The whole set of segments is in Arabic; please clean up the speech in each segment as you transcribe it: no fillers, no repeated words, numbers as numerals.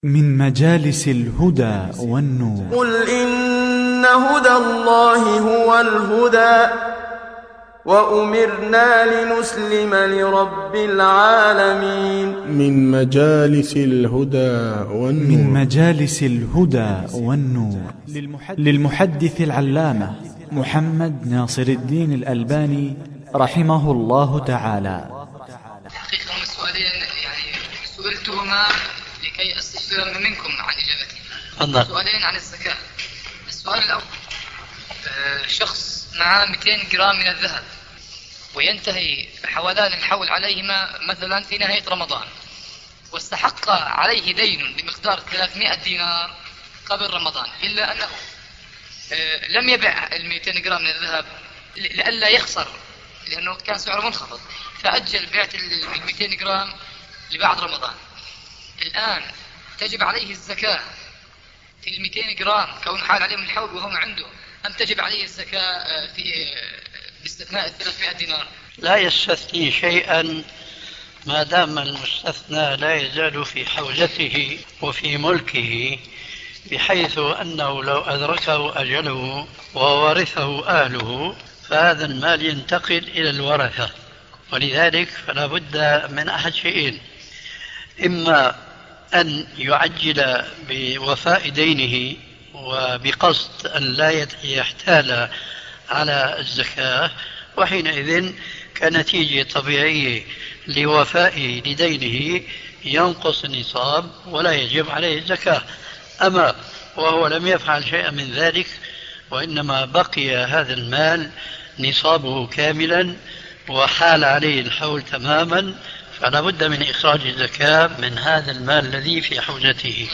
من مجالس الهدى والنور. قل إن هدى الله هو الهدى وأمرنا لنسلم لرب العالمين. من مجالس الهدى والنور. من مجالس الهدى والنور للمحدث العلامة محمد ناصر الدين الألباني رحمه الله تعالى. حقيقة هم سؤالين يعني سئلتهما لكي أستفسر منكم عن إجابتهم. سؤالين عن الزكاة. السؤال الأول، شخص معه 200 جرام من الذهب وينتهي حولان الحول عليهما مثلا في نهاية رمضان، واستحق عليه دين بمقدار 300 دينار قبل رمضان، إلا أنه لم يبع ال 200 جرام من الذهب لئلا يخسر لأنه كان سعره منخفض، فأجل بيعة ال 200 جرام لبعد رمضان. الآن تجب عليه الزكاة في ال 200 جرام كون حال عليهم الحول وهو عنده، أم تجب عليه الزكاة في باستثناء 300 دينار؟ لا يستثني شيئا ما دام المستثنى لا يزال في حوزته وفي ملكه، بحيث أنه لو أدركه أجله وورثه أهله فهذا المال ينتقل إلى الورثة. ولذلك فلا بد من أحد شيئين: إما أن يعجل بوفاء دينه وبقصد أن لا يحتال على الزكاة، وحينئذ كنتيجة طبيعية لوفائه لدينه ينقص النصاب ولا يجب عليه الزكاة. أما وهو لم يفعل شيئا من ذلك وإنما بقي هذا المال نصابه كاملا وحال عليه الحول تماما، فلا بد من إخراج الزكاة من هذا المال الذي في حوزته.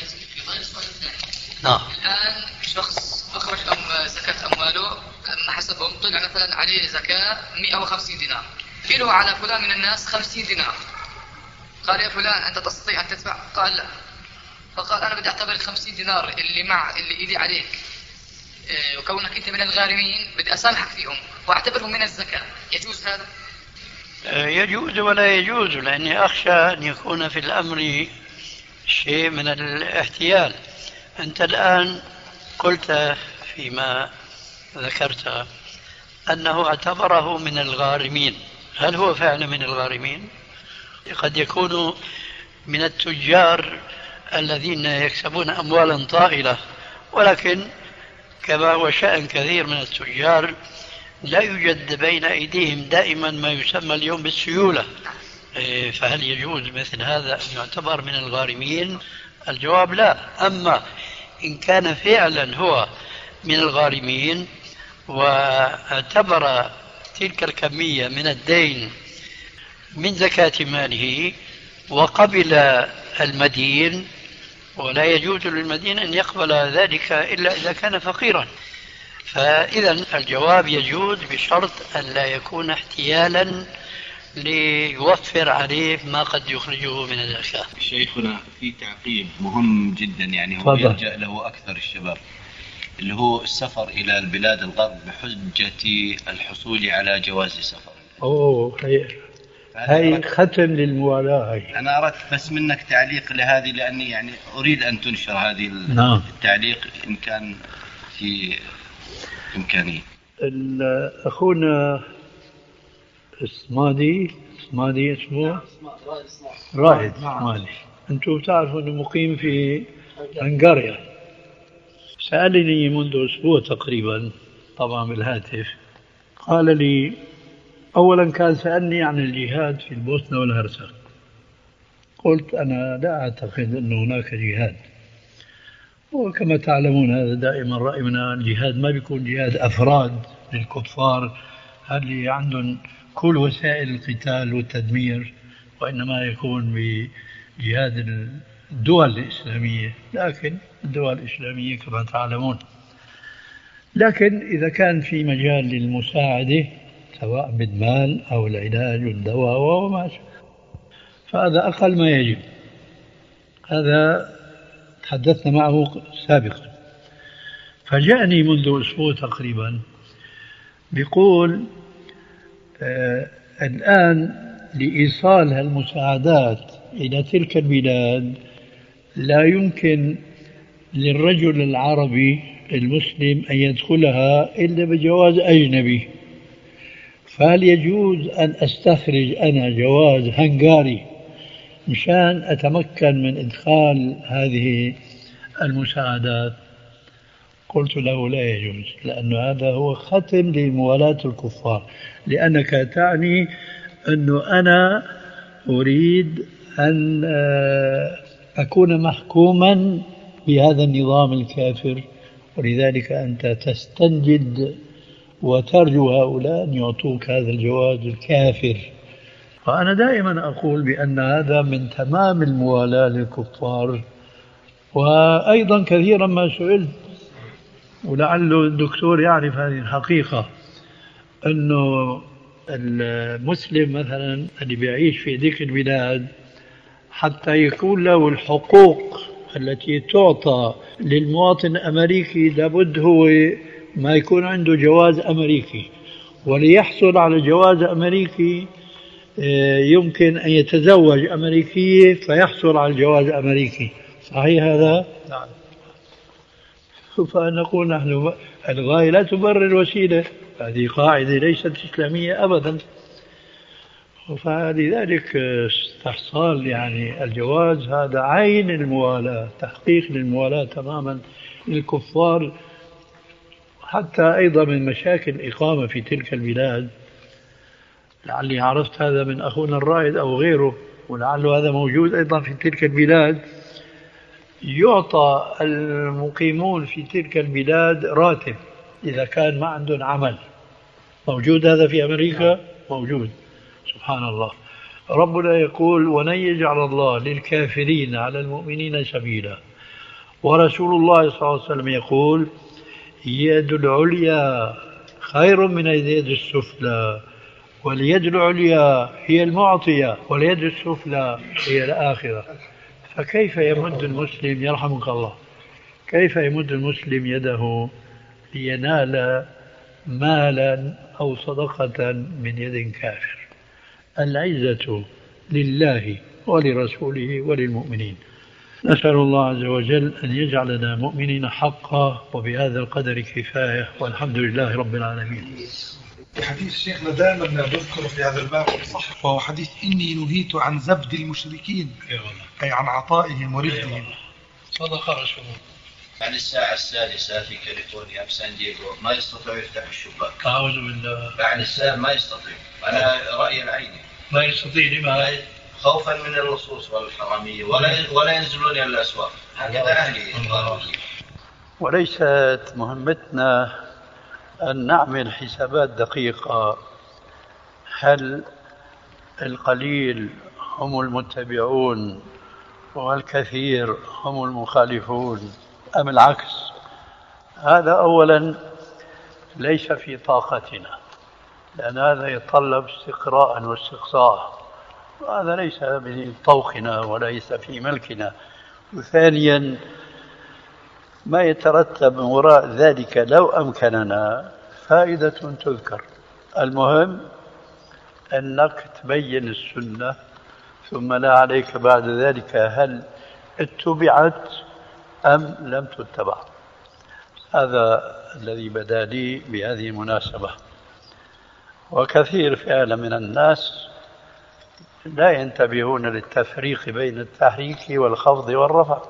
نعم. الآن شخص أخرج زكاة أمواله حسبهم طلع مثلا عليه زكاة 150 دينار، له على فلان من الناس 50 دينار. قال: يا فلان أنت تستطيع أن تدفع؟ قال: لا. فقال: أنا بدي أعتبر 50 دينار اللي إيدي عليك، وكونك أنت من الغارمين بدي أسامحك فيهم وأعتبرهم من الزكاة، يجوز هذا؟ يجوز ولا يجوز، لأني أخشى أن يكون في الأمر شيء من الاحتيال. أنت الآن قلت فيما ذكرت أنه اعتبره من الغارمين، هل هو فعلا من الغارمين؟ قد يكون من التجار الذين يكسبون أموالا طائلة، ولكن كما هو شأن كثير من التجار لا يوجد بين أيديهم دائما ما يسمى اليوم بالسيولة. فهل يجوز مثل هذا أن يعتبر من الغارمين؟ الجواب لا. أما إن كان فعلا هو من الغارمين واعتبر تلك الكمية من الدين من زكاة ماله وقبل المدين، ولا يجوز للمدين أن يقبل ذلك إلا إذا كان فقيرا، فإذا الجواب يجوز بشرط أن لا يكون احتيالا ليوفر عليه ما قد يخرجه من الزكاة. شيخنا في تعقيب مهم جدا يعني هو يلجأ له أكثر الشباب، اللي هو السفر إلى البلاد الغرب بحجة الحصول على جواز سفر. هاي ختم للموالاة. أنا أردت بس منك تعليق لهذه، لأني يعني أريد أن تنشر هذه التعليق إن كان في إمكانية. أخونا اسمادي اسمه رائد اسمادي، أنتم تعرفوا أنه مقيم في هنغاريا. سألني منذ أسبوع تقريبا طبعا بالهاتف، قال لي أولا كان سألني عن الجهاد في البوسنة والهرسك. قلت أنا لا أعتقد أن هناك جهاد، وكما تعلمون هذا دائما رأينا الجهاد ما بيكون جهاد أفراد للكفار اللي عندهم كل وسائل القتال والتدمير، وإنما يكون بجهاد الدول الإسلامية. لكن الدول الإسلامية كما تعلمون، لكن إذا كان في مجال للمساعدة سواء بالمال أو العلاج والدواء وما شابه فهذا أقل ما يجب. هذا تحدثنا معه سابقا، فجاءني منذ أسبوع تقريبا بيقول الآن لإيصال المساعدات إلى تلك البلاد لا يمكن للرجل العربي المسلم أن يدخلها إلا بجواز أجنبي. فهل يجوز أن أستخرج أنا جواز هنغاري مشان أتمكن من إدخال هذه المساعدات؟ قلت له لا يجوز، لأن هذا هو ختم لموالاة الكفار، لأنك تعني أنه أنا أريد أن أكون محكوما بهذا النظام الكافر، ولذلك أنت تستنجد وترجو هؤلاء أن يعطوك هذا الجواز الكافر. فأنا دائما أقول بأن هذا من تمام الموالاة للكفار. وأيضا كثيرا ما سئلت، ولعله الدكتور يعرف هذه الحقيقة، أنه المسلم مثلا اللي بيعيش في ذيك البلاد حتى يكون له الحقوق التي تعطى للمواطن الأمريكي لابد هو ما يكون عنده جواز أمريكي، وليحصل على جواز أمريكي يمكن أن يتزوج أمريكية فيحصل على الجواز الأمريكي. صحيح هذا؟ نعم. فنقول نحن الغاية لا تبرر الوسيلة، هذه قاعدة ليست إسلامية أبدا. فلذلك استحصال يعني الجواز هذا عين الموالاة، تحقيق للموالاة تماما للكفار. حتى أيضا من مشاكل الإقامة في تلك البلاد، لعلي عرفت هذا من أخونا الرائد أو غيره، ولعله هذا موجود أيضا في تلك البلاد، يعطى المقيمون في تلك البلاد راتب إذا كان ما عندهم عمل. موجود هذا في أمريكا؟ موجود. سبحان الله. ربنا يقول ولن يجعل الله للكافرين على المؤمنين سبيلا. ورسول الله صلى الله عليه وسلم يقول يد العليا خير من اليد السفلى، واليد العليا هي المعطية واليد السفلى هي الآخرة. فكيف يمد المسلم، يرحمك الله، كيف يمد المسلم يده لينال مالا أو صدقة من يد كافر؟ العزة لله ولرسوله وللمؤمنين. نسأل الله عز وجل أن يجعلنا مؤمنين حقا، وبهذا القدر كفاية، والحمد لله رب العالمين. حديث شيخنا دائما نذكر في هذا الباب صح، وهو حديث إني نهيت عن زبد المشركين، أي عن عطائهم ورفدهم. صدق رسول الله. عن الساعة السادسة في كاليفورنيا في سان دييغو ما يستطيع يفتح الشباك. أعوذ بالله. عن الساعة ما يستطيع، أنا رأيي العيني ما يستطيع. لما؟ خوفا من اللصوص والحرامية، ولا ينزلون إلى الأسواق. هكذا أهلي. وليست مهمتنا أن نعمل حسابات دقيقة هل القليل هم المتبعون والكثير هم المخالفون أم العكس. هذا أولا ليس في طاقتنا، لأن هذا يتطلب استقراء واستقصاء، وهذا ليس من طوقنا وليس في ملكنا. وثانيا ما يترتب من وراء ذلك لو أمكننا فائدة تذكر. المهم أنك تبين السنة، ثم لا عليك بعد ذلك هل اتبعت أم لم تتبع. هذا الذي بدا لي بهذه المناسبة. وكثير فعلا من الناس لا ينتبهون للتفريق بين التحريك والخفض والرفع،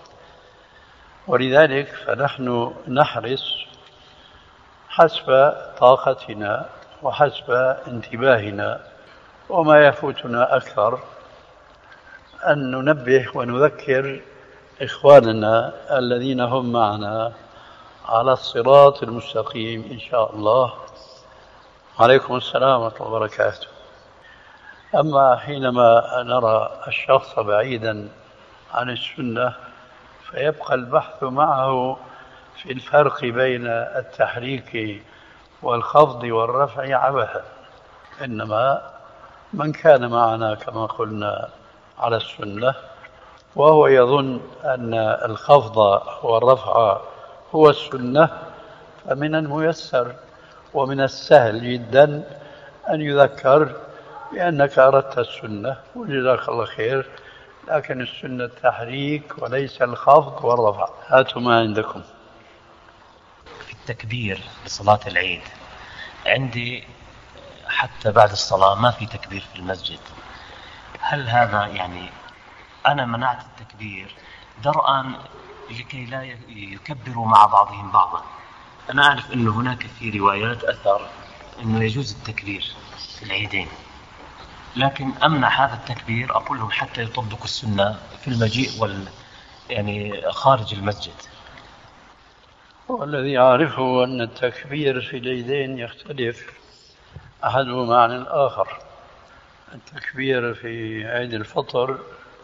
ولذلك فنحن نحرص حسب طاقتنا وحسب انتباهنا وما يفوتنا أكثر أن ننبه ونذكر إخواننا الذين هم معنا على الصراط المستقيم إن شاء الله. عليكم السلام ورحمة الله وبركاته. أما حينما نرى الشخص بعيدا عن السنة فيبقى البحث معه في الفرق بين التحريك والخفض والرفع عبثا، إنما من كان معنا كما قلنا على السنة وهو يظن أن الخفض والرفع هو السنة، فمن الميسر ومن السهل جدا أن يذكر بأنك أردت السنة وجزاك الله خير، لكن السنة التحريك وليس الخفض والرفع. هاتوا ما عندكم. في التكبير لصلاة العيد عندي حتى بعد الصلاة ما في تكبير في المسجد، هل هذا يعني أنا منعت التكبير درءا لكي لا يكبروا مع بعضهم بعضا؟ أنا أعرف أنه هناك في روايات أثر أنه يجوز التكبير في العيدين، لكن أمنع هذا التكبير أقول لهم حتى يطبقوا السنة في المجيء يعني خارج المسجد. والذي أعرفه أن التكبير في العيدين يختلف أحدهما عن الآخر. التكبير في عيد الفطر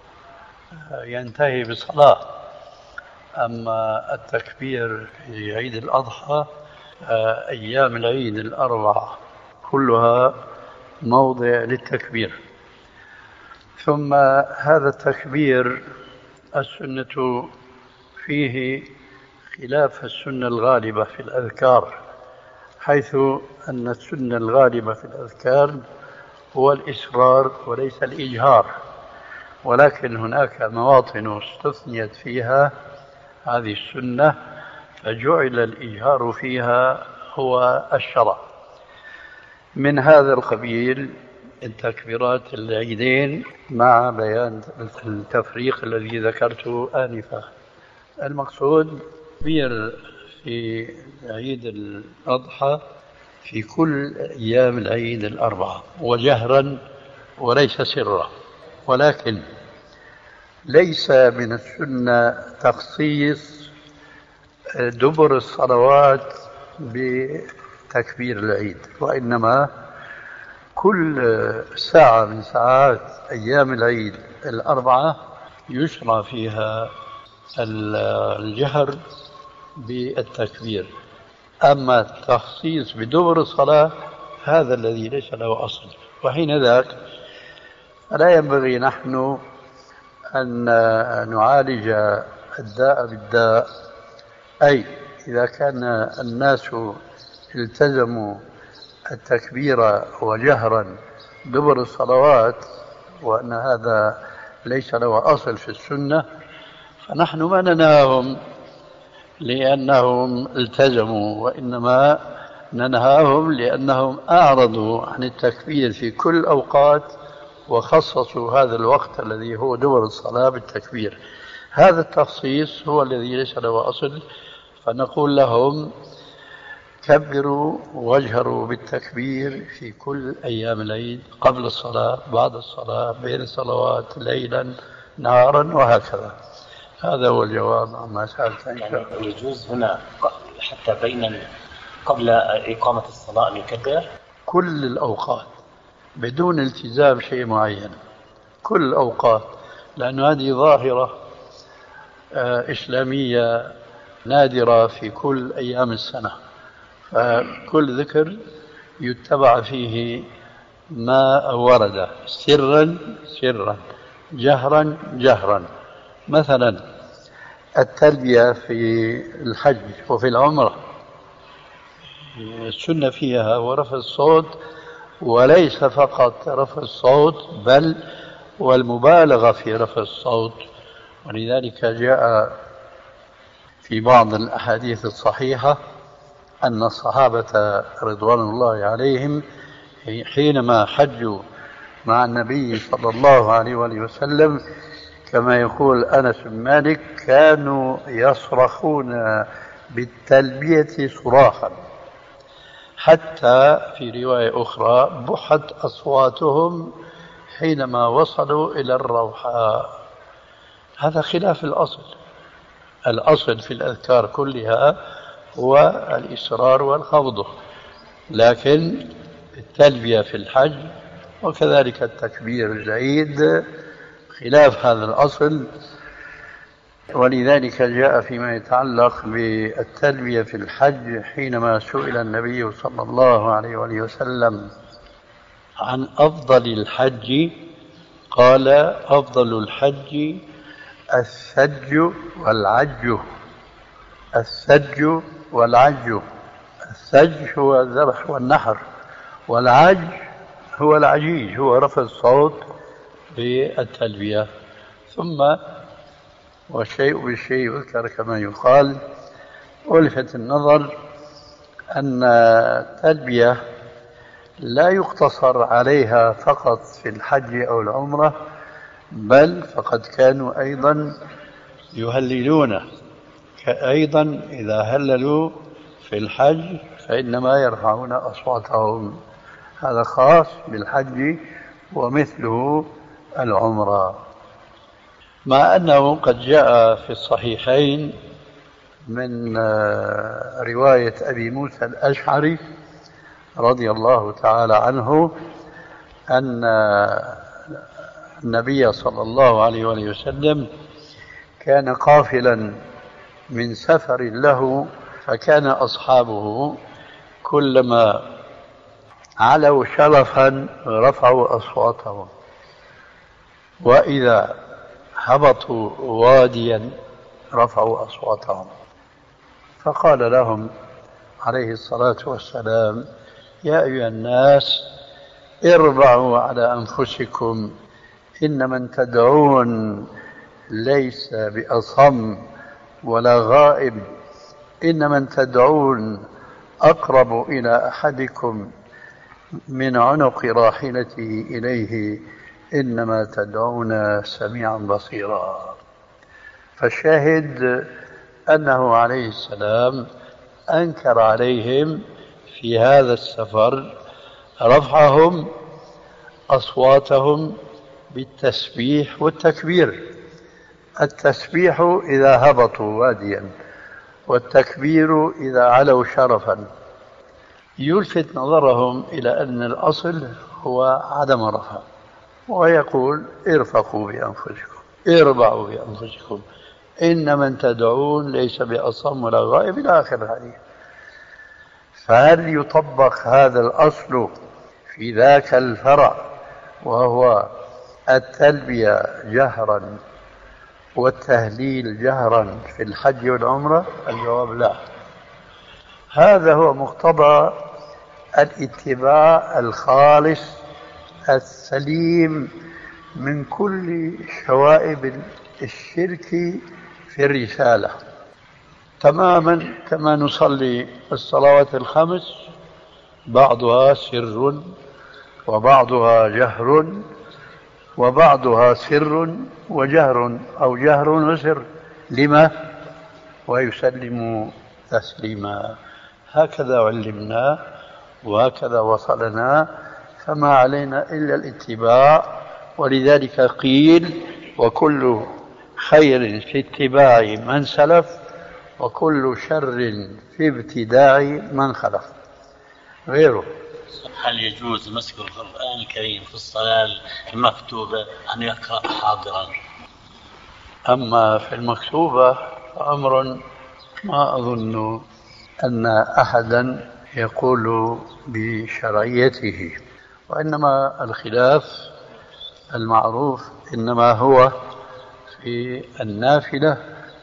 ينتهي بالصلاة، أما التكبير في عيد الأضحى أيام العيد الأربعة كلها موضع للتكبير. ثم هذا التكبير السنة فيه خلاف السنة الغالبة في الأذكار، حيث أن السنة الغالبة في الأذكار هو الإسرار وليس الإجهار، ولكن هناك مواطن استثنيت فيها هذه السنة فجعل الإجهار فيها هو الشرع. من هذا القبيل التكبيرات العيدين مع بيان التفريق الذي ذكرته آنفا. المقصود تكبير في عيد الأضحى في كل أيام العيد الأربعة وجهرا وليس سرا، ولكن ليس من السنة تخصيص دبر الصلوات بتكبير العيد، وإنما كل ساعة من ساعات أيام العيد الأربعة يشرع فيها الجهر بالتكبير. أما التخصيص بدبر الصلاة هذا الذي ليس له أصل، وحين ذاك فلا ينبغي نحن أن نعالج الداء بالداء، أي إذا كان الناس التزموا التكبير وجهرا دبر الصلوات وأن هذا ليس له أصل في السنة، فنحن ما ننهاهم لأنهم التزموا، وإنما ننهاهم لأنهم أعرضوا عن التكبير في كل الأوقات وخصصوا هذا الوقت الذي هو دبر الصلاة بالتكبير. هذا التخصيص هو الذي ليس له أصل، فنقول لهم كبروا واجهروا بالتكبير في كل أيام العيد، قبل الصلاة، بعد الصلاة، بين الصلوات، ليلا نهارا وهكذا. هذا هو الجواب عما سألت إن شاء الله. يجوز هنا حتى قبل إقامة الصلاة أن يكبر كل الأوقات بدون التزام شيء معين، كل الأوقات، لأن هذه ظاهرة إسلامية نادرة في كل أيام السنة، فكل ذكر يتبع فيه ما ورد سرا سرا جهرا جهرا. مثلا التلبية في الحج وفي العمرة السنة فيها ورفع الصوت، وليس فقط رفع الصوت بل والمبالغة في رفع الصوت. ولذلك جاء في بعض الأحاديث الصحيحة أن الصحابة رضوان الله عليهم حينما حجوا مع النبي صلى الله عليه وسلم كما يقول أنس بن مالك كانوا يصرخون بالتلبية صراخا، حتى في رواية أخرى بحت أصواتهم حينما وصلوا إلى الروحاء. هذا خلاف الأصل. الأصل في الأذكار كلها هو الإصرار والخفض، لكن التلبية في الحج وكذلك التكبير العيد خلاف هذا الأصل. ولذلك جاء فيما يتعلق بالتلبية في الحج حينما سئل النبي صلى الله عليه وسلم عن أفضل الحج قال أفضل الحج السج والعج. السج والعج، السج هو الذبح والنحر، والعج هو العجيج، هو رفع الصوت بالتلبية. ثم والشيء بالشيء يذكر كما يقال. ألفت النظر أن التلبية لا يقتصر عليها فقط في الحج أو العمرة، بل فقد كانوا أيضا يهللون أيضا إذا هللوا في الحج فإنما يرفعون أصواتهم. هذا خاص بالحج ومثله العمرة. مع أنه قد جاء في الصحيحين من رواية أبي موسى الأشعري رضي الله تعالى عنه أن النبي صلى الله عليه وسلم كان قافلا من سفر له، فكان أصحابه كلما علوا شرفا رفعوا أصواتهم، وإذا هبطوا واديا رفعوا أصواتهم. فقال لهم عليه الصلاة والسلام: يا أيها الناس اربعوا على أنفسكم، إن من تدعون ليس بأصم ولا غائب، إن من تدعون أقرب إلى أحدكم من عنق راحلته إليه، إنما تدعون سميعا بصيرا. فالشاهد أنه عليه السلام أنكر عليهم في هذا السفر رفعهم أصواتهم بالتسبيح والتكبير. التسبيح إذا هبطوا واديا، والتكبير إذا علوا شرفا. يلفت نظرهم إلى أن الأصل هو عدم الرفع، ويقول: ارفقوا بأنفسكم، اربعوا بأنفسكم، إن من تدعون ليس بأصم ولا غائب، إلى آخر الحديث. فهل يطبق هذا الأصل في ذاك الفرع وهو التلبية جهرا والتهليل جهرا في الحج والعمرة؟ الجواب لا. هذا هو مقتضى الاتباع الخالص السليم من كل شوائب الشرك في الرسالة، تماما كما نصلي الصلوات الخمس بعضها سر وبعضها جهر وبعضها سر وجهر أو جهر وسر، لما؟ ويسلم تسليما. هكذا علمنا وهكذا وصلنا، فما علينا إلا الاتباع. ولذلك قيل: وكل خير في اتباع من سلف، وكل شر في ابتداع من خلف. غيره. هل يجوز مسك القرآن الكريم في الصلاة المكتوبة أن يقرأ حاضرا؟ أما في المكتوبة فأمر ما أظن أن أحدا يقول بشرعيته، وإنما الخلاف المعروف إنما هو في النافلة،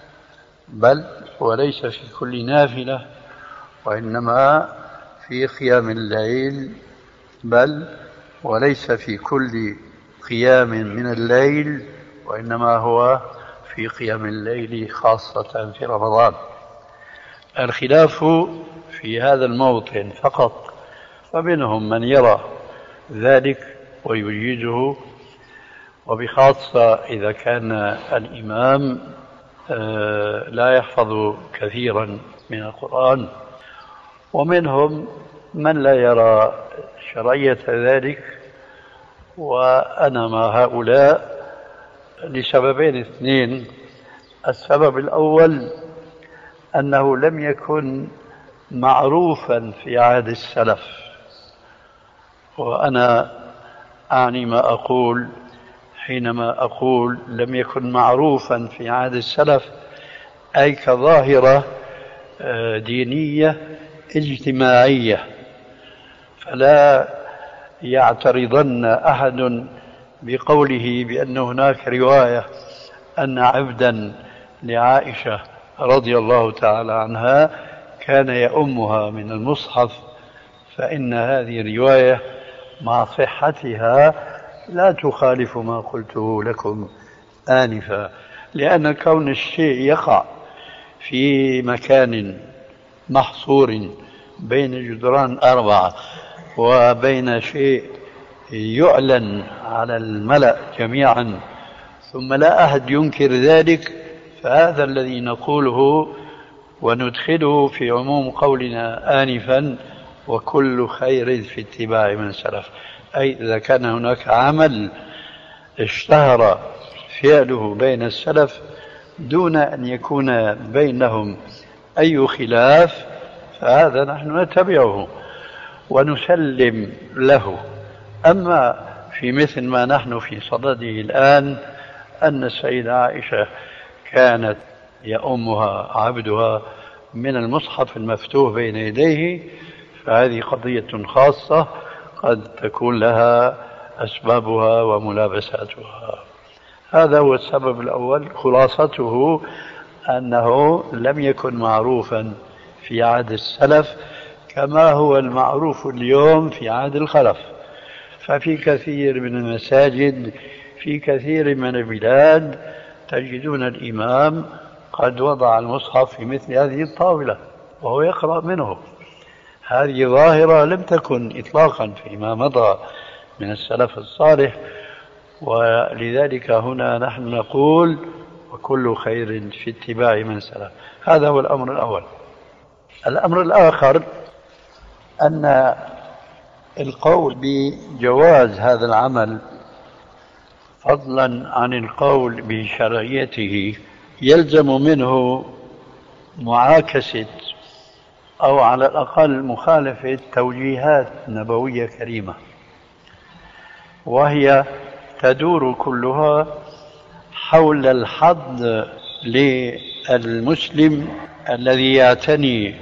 بل وليس في كل نافلة، وإنما في قيام الليل، بل وليس في كل قيام من الليل، وإنما هو في قيام الليل خاصة في رمضان. الخلاف في هذا الموطن فقط، فمنهم من يرى ذلك ويجيده، وبخاصة إذا كان الإمام لا يحفظ كثيرا من القرآن، ومنهم من لا يرى شرعية ذلك. وأنا مع هؤلاء لسببين اثنين. السبب الأول أنه لم يكن معروفا في عهد السلف، وأنا أعني ما أقول حينما أقول لم يكن معروفا في عهد السلف، أي كظاهرة دينية اجتماعية، فلا يعترضن أحد بقوله بأن هناك رواية أن عبدا لعائشة رضي الله تعالى عنها كان يؤمها من المصحف، فإن هذه الرواية مع صحتها لا تخالف ما قلته لكم آنفا، لأن كون الشيء يقع في مكان محصور بين جدران 4 وبين شيء يعلن على الملأ جميعا ثم لا أحد ينكر ذلك، فهذا الذي نقوله وندخله في عموم قولنا آنفا وكل خير في اتباع من سلف. أي إذا كان هناك عمل اشتهر فعله بين السلف دون أن يكون بينهم أي خلاف، فهذا نحن نتبعه ونسلم له. أما في مثل ما نحن في صدده الآن، أن السيدة عائشة كانت يؤمها عبدها من المصحف المفتوح بين يديه، فهذه قضية خاصة قد تكون لها أسبابها وملابساتها. هذا هو السبب الأول. خلاصته أنه لم يكن معروفا في عهد السلف كما هو المعروف اليوم في عهد الخلف. ففي كثير من المساجد في كثير من البلاد تجدون الإمام قد وضع المصحف في مثل هذه الطاولة وهو يقرأ منه. هذه ظاهرة لم تكن إطلاقا فيما مضى من السلف الصالح، ولذلك هنا نحن نقول وكل خير في اتباع من سلف. هذا هو الأمر الأول. الأمر الآخر أن القول بجواز هذا العمل فضلا عن القول بشرعيته يلزم منه معاكسة أو على الأقل مخالفة توجيهات نبوية كريمة، وهي تدور كلها حول الحض للمسلم الذي يعتني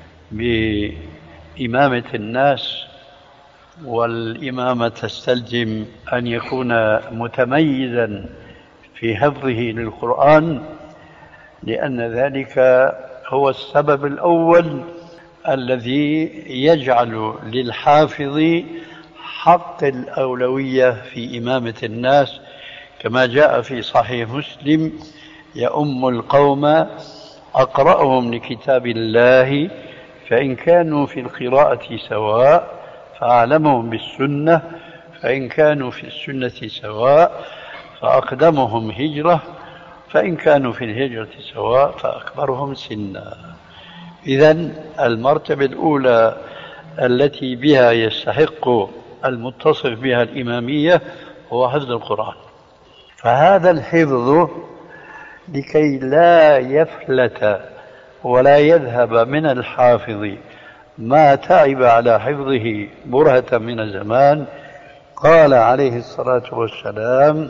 بإمامة الناس، والإمامة تستلزم أن يكون متميزا في حفظه للقرآن، لأن ذلك هو السبب الأول الذي يجعل للحافظ حق الأولوية في إمامة الناس، كما جاء في صحيح مسلم: يؤم القوم أقرأهم لكتاب الله، فإن كانوا في القراءة سواء فأعلمهم بالسنة، فإن كانوا في السنة سواء فأقدمهم هجرة، فإن كانوا في الهجرة سواء فأكبرهم سنا. إذن المرتبة الأولى التي بها يستحق المتصف بها الإمامية هو حفظ القرآن. فهذا الحفظ لكي لا يفلت ولا يذهب من الحافظ ما تعب على حفظه برهة من الزمان، قال عليه الصلاة والسلام: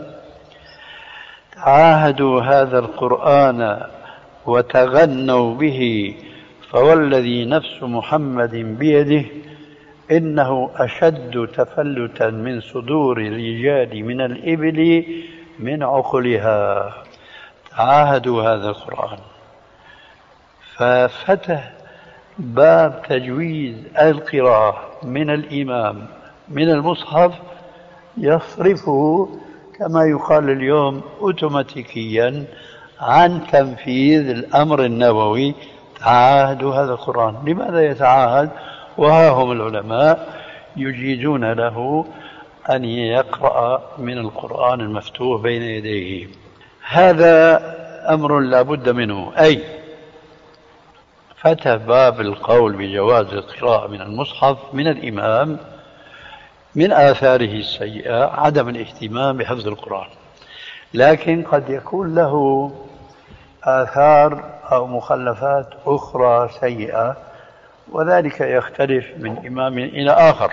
تعاهدوا هذا القرآن وتغنوا به، فوالذي نفس محمد بيده إنه أشد تفلتا من صدور الرجال من الإبل من عقلها. تعاهدوا هذا القرآن. ففتح باب تجويز القراءة من الإمام من المصحف يصرفه كما يقال اليوم أوتوماتيكيا عن تنفيذ الأمر النبوي: تعاهدوا هذا القرآن. لماذا يتعاهد وها هم العلماء يجيزون له أن يقرأ من القرآن المفتوح بين يديه؟ هذا أمر لا بد منه. أي فتح باب القول بجواز القراءة من المصحف من الإمام من آثاره السيئة عدم الاهتمام بحفظ القرآن، لكن قد يكون له آثار أو مخلفات أخرى سيئة، وذلك يختلف من إمام إلى آخر.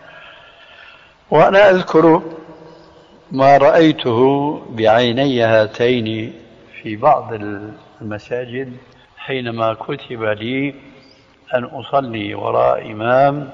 وأنا أذكر ما رأيته بعيني هاتين في بعض المساجد حينما كتب لي أن أصلي وراء إمام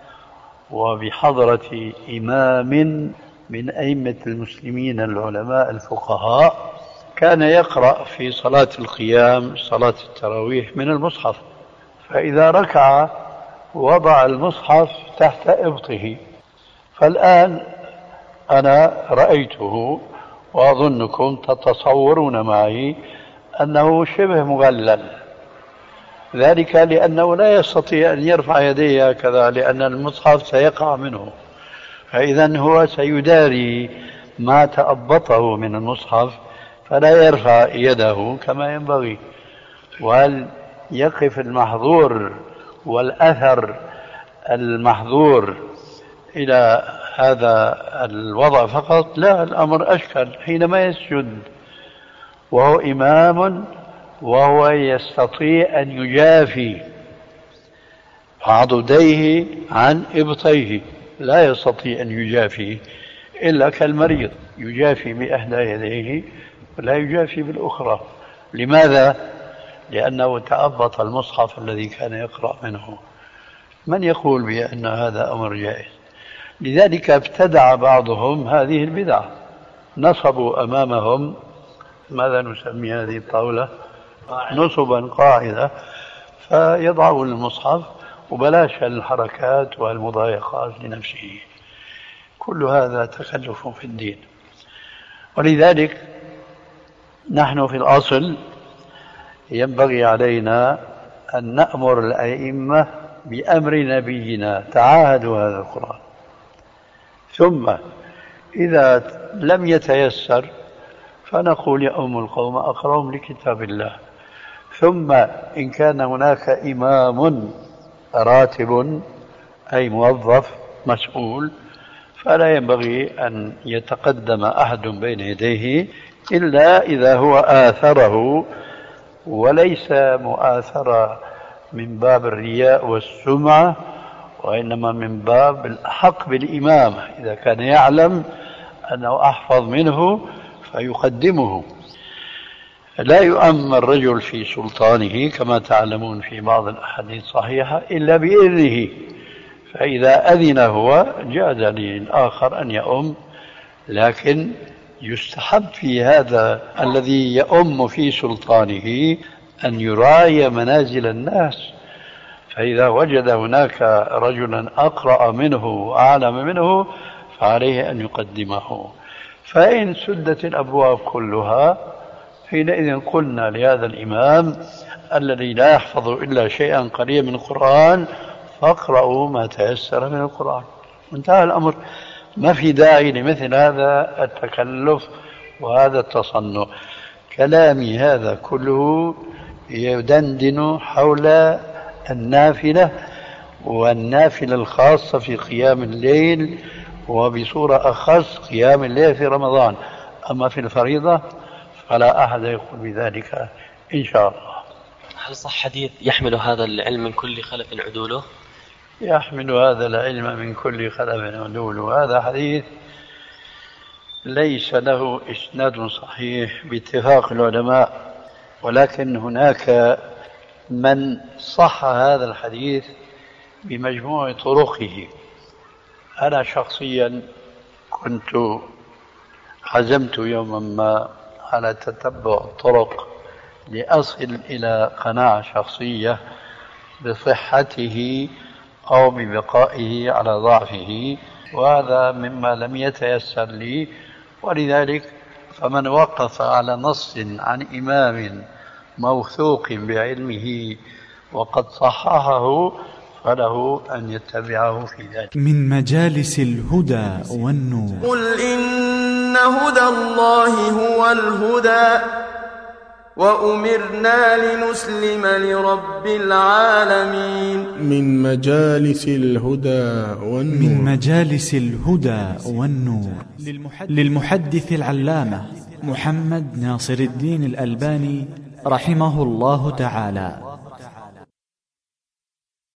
وبحضرة إمام من أئمة المسلمين العلماء الفقهاء كان يقرأ في صلاة القيام صلاة التراويح من المصحف، فإذا ركع وضع المصحف تحت إبطه. فالآن أنا رأيته وأظنكم تتصورون معي أنه شبه مغلل، ذلك لأنه لا يستطيع أن يرفع يديه هكذا لأن المصحف سيقع منه، فإذا هو سيداري ما تأبطه من المصحف فلا يرفع يده كما ينبغي. وهل يقف المحظور والأثر المحظور إلى هذا الوضع فقط؟ لا، الأمر أشكل. حينما يسجد وهو إمام وهو يستطيع أن يجافي عضديه عن إبطيه، لا يستطيع أن يجافي إلا كالمريض، يجافي بإحدى يديه ولا يجافي بالأخرى. لماذا؟ لأنه تأبط المصحف الذي كان يقرأ منه. من يقول بأن هذا أمر جائز؟ لذلك ابتدع بعضهم هذه البدعة، نصبوا أمامهم ماذا نسمي هذه الطاولة؟ نصبا قاعدة، فيضعوا المصحف وبلاش الحركات والمضايقات لنفسه. كل هذا تكلف في الدين. ولذلك نحن في الأصل ينبغي علينا أن نأمر الأئمة بأمر نبينا، تعاهدوا هذا القرآن، ثم إذا لم يتيسر فنقول يا أم القوم أقرأهم لكتاب الله. ثم إن كان هناك إمام راتب أي موظف مسؤول فلا ينبغي أن يتقدم أحد بين يديه إلا إذا هو آثره، وليس مؤاثرة من باب الرياء والسمعة، وإنما من باب الحق بالإمامة، إذا كان يعلم أنه أحفظ منه فيقدمه. لا يؤم الرجل في سلطانه كما تعلمون في بعض الأحاديث الصحيحة إلا بإذنه، فإذا أذن هو جاز للآخر أن يؤم، لكن يستحب في هذا الذي يؤم في سلطانه أن يراعي منازل الناس، فإذا وجد هناك رجلا أقرأ منه وأعلم منه فعليه أن يقدمه. فإن سدت الأبواب كلها حينئذ قلنا لهذا الإمام الذي لا يحفظ إلا شيئا قليلا من القرآن فاقرأوا ما تيسر من القرآن، انتهى الأمر. ما في داعي لمثل هذا التكلف وهذا التصنع. كلامي هذا كله يدندن حول النافلة، والنافلة الخاصة في قيام الليل، وبصورة أخص قيام الليل في رمضان. أما في الفريضة فلا أحد يقول بذلك إن شاء الله. هل صح حديث يحمل هذا العلم من كل خلف عدوله؟ يحمل هذا العلم من كل خلف عدوله، هذا حديث ليس له إسناد صحيح باتفاق العلماء، ولكن هناك من صح هذا الحديث بمجموع طرقه. أنا شخصيا كنت عزمت يوما ما على تتبع الطرق لأصل إلى قناعة شخصية بصحته أو ببقائه على ضعفه، وهذا مما لم يتيسر لي. ولذلك فمن وقف على نص عن إمام موثوق بعلمه وقد صححه فله أن يتبعه في ذلك. من مجالس الهدى والنور. قل إن هدى الله هو الهدى وأمرنا لنسلم لرب العالمين. من مجالس الهدى والنور. من مجالس الهدى والنور للمحدث العلامة محمد ناصر الدين الألباني رحمه الله تعالى.